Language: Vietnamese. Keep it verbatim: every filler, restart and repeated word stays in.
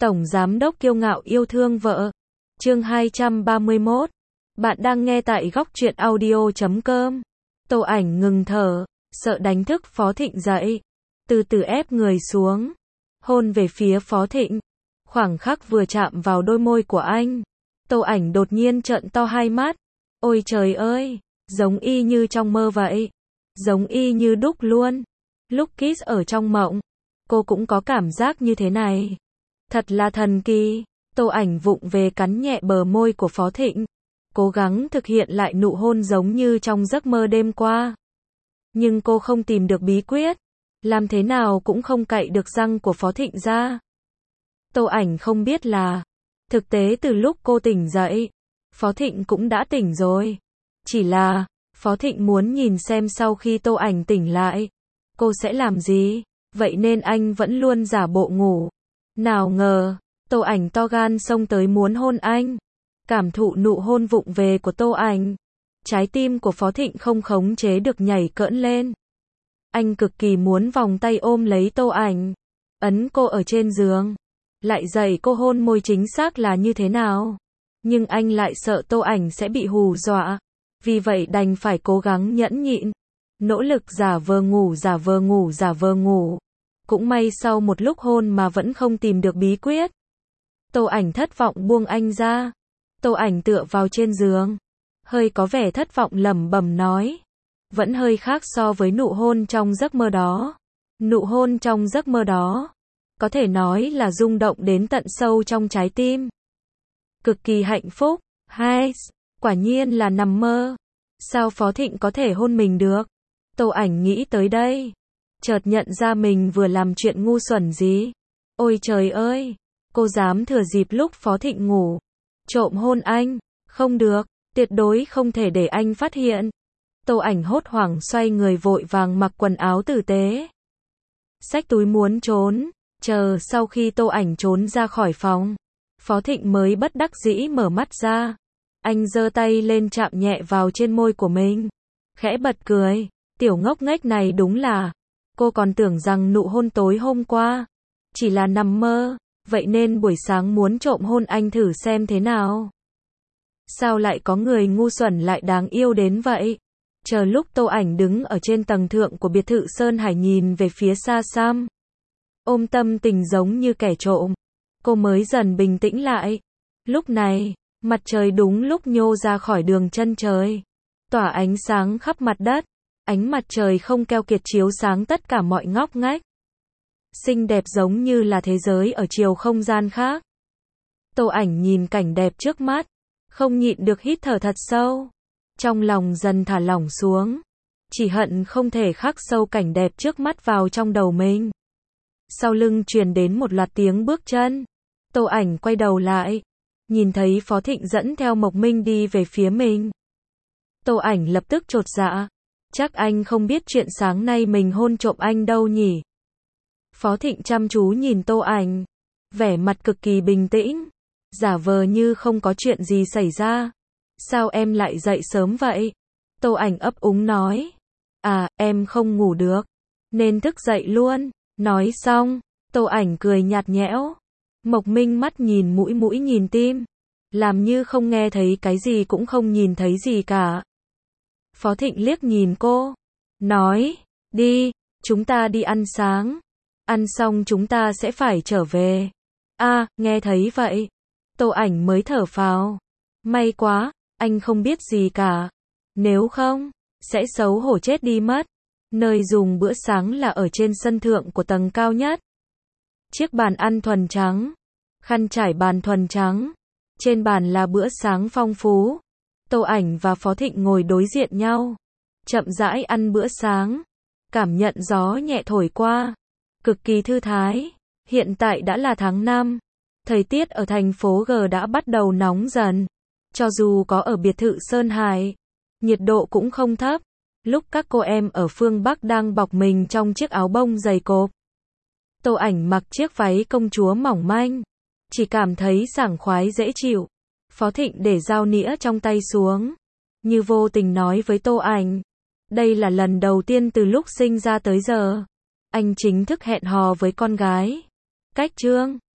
Tổng giám đốc kiêu ngạo yêu thương vợ. Chương hai trăm ba mươi mốt. Bạn đang nghe tại góc truyện audio chấm com. Tô Ảnh ngừng thở, sợ đánh thức Phó Thịnh dậy. Từ từ ép người xuống, hôn về phía Phó Thịnh. Khoảng khắc vừa chạm vào đôi môi của anh, Tô Ảnh đột nhiên trợn to hai mắt. Ôi trời ơi, giống y như trong mơ vậy. Giống y như đúc luôn. Lúc kiss ở trong mộng, cô cũng có cảm giác như thế này. Thật là thần kỳ. Tô Ảnh vụng về cắn nhẹ bờ môi của Phó Thịnh, cố gắng thực hiện lại nụ hôn giống như trong giấc mơ đêm qua. Nhưng cô không tìm được bí quyết, làm thế nào cũng không cạy được răng của Phó Thịnh ra. Tô Ảnh không biết là, thực tế từ lúc cô tỉnh dậy, Phó Thịnh cũng đã tỉnh rồi. Chỉ là, Phó Thịnh muốn nhìn xem sau khi Tô Ảnh tỉnh lại, cô sẽ làm gì, vậy nên anh vẫn luôn giả bộ ngủ. Nào ngờ, Tô Ảnh to gan xông tới muốn hôn anh. Cảm thụ nụ hôn vụng về của Tô Ảnh, trái tim của Phó Thịnh không khống chế được nhảy cỡn lên. Anh cực kỳ muốn vòng tay ôm lấy Tô Ảnh, ấn cô ở trên giường, lại dạy cô hôn môi chính xác là như thế nào. Nhưng anh lại sợ Tô Ảnh sẽ bị hù dọa, vì vậy đành phải cố gắng nhẫn nhịn, nỗ lực giả vờ ngủ giả vờ ngủ giả vờ ngủ. Cũng may sau một lúc hôn mà vẫn không tìm được bí quyết. Tô Ảnh thất vọng buông anh ra. Tô Ảnh tựa vào trên giường, hơi có vẻ thất vọng lẩm bẩm nói. Vẫn hơi khác so với nụ hôn trong giấc mơ đó. Nụ hôn trong giấc mơ đó, có thể nói là rung động đến tận sâu trong trái tim. Cực kỳ hạnh phúc. Hai, quả nhiên là nằm mơ. Sao Phó Thịnh có thể hôn mình được? Tô Ảnh nghĩ tới đây, chợt nhận ra mình vừa làm chuyện ngu xuẩn gì. Ôi trời ơi, cô dám thừa dịp lúc Phó Thịnh ngủ, trộm hôn anh. Không được, tuyệt đối không thể để anh phát hiện. Tô Ảnh hốt hoảng xoay người vội vàng mặc quần áo tử tế, xách túi muốn trốn. Chờ sau khi Tô Ảnh trốn ra khỏi phòng, Phó Thịnh mới bất đắc dĩ mở mắt ra. Anh giơ tay lên chạm nhẹ vào trên môi của mình, khẽ bật cười. Tiểu ngốc nghếch này đúng là, cô còn tưởng rằng nụ hôn tối hôm qua chỉ là nằm mơ, vậy nên buổi sáng muốn trộm hôn anh thử xem thế nào. Sao lại có người ngu xuẩn lại đáng yêu đến vậy? Chờ lúc Tô Ảnh đứng ở trên tầng thượng của biệt thự Sơn Hải nhìn về phía xa xăm, ôm tâm tình giống như kẻ trộm, cô mới dần bình tĩnh lại. Lúc này, mặt trời đúng lúc nhô ra khỏi đường chân trời, tỏa ánh sáng khắp mặt đất. Ánh mặt trời không keo kiệt chiếu sáng tất cả mọi ngóc ngách. Xinh đẹp giống như là thế giới ở chiều không gian khác. Tô Ảnh nhìn cảnh đẹp trước mắt, không nhịn được hít thở thật sâu. Trong lòng dần thả lỏng xuống, chỉ hận không thể khắc sâu cảnh đẹp trước mắt vào trong đầu mình. Sau lưng truyền đến một loạt tiếng bước chân. Tô Ảnh quay đầu lại, nhìn thấy Phó Thịnh dẫn theo Mộc Minh đi về phía mình. Tô Ảnh lập tức chột dạ. Chắc anh không biết chuyện sáng nay mình hôn trộm anh đâu nhỉ? Phó Thịnh chăm chú nhìn Tô Ảnh, vẻ mặt cực kỳ bình tĩnh, giả vờ như không có chuyện gì xảy ra. Sao em lại dậy sớm vậy? Tô Ảnh ấp úng nói. À, em không ngủ được, nên thức dậy luôn. Nói xong, Tô Ảnh cười nhạt nhẽo. Mộc Minh mắt nhìn mũi mũi nhìn tim, làm như không nghe thấy cái gì cũng không nhìn thấy gì cả. Phó Thịnh liếc nhìn cô, nói, đi, chúng ta đi ăn sáng. Ăn xong chúng ta sẽ phải trở về. À, nghe thấy vậy, Tô Ảnh mới thở phào. May quá, anh không biết gì cả. Nếu không, sẽ xấu hổ chết đi mất. Nơi dùng bữa sáng là ở trên sân thượng của tầng cao nhất. Chiếc bàn ăn thuần trắng, khăn trải bàn thuần trắng. Trên bàn là bữa sáng phong phú. Tô Ảnh và Phó Thịnh ngồi đối diện nhau, chậm rãi ăn bữa sáng, cảm nhận gió nhẹ thổi qua, cực kỳ thư thái. Hiện tại đã là tháng năm, thời tiết ở thành phố G đã bắt đầu nóng dần. Cho dù có ở biệt thự Sơn Hải, nhiệt độ cũng không thấp. Lúc các cô em ở phương Bắc đang bọc mình trong chiếc áo bông dày cộp, Tô Ảnh mặc chiếc váy công chúa mỏng manh, chỉ cảm thấy sảng khoái dễ chịu. Phó Thịnh để dao nĩa trong tay xuống, như vô tình nói với Tô Ảnh. Đây là lần đầu tiên từ lúc sinh ra tới giờ, anh chính thức hẹn hò với con gái. Cách chương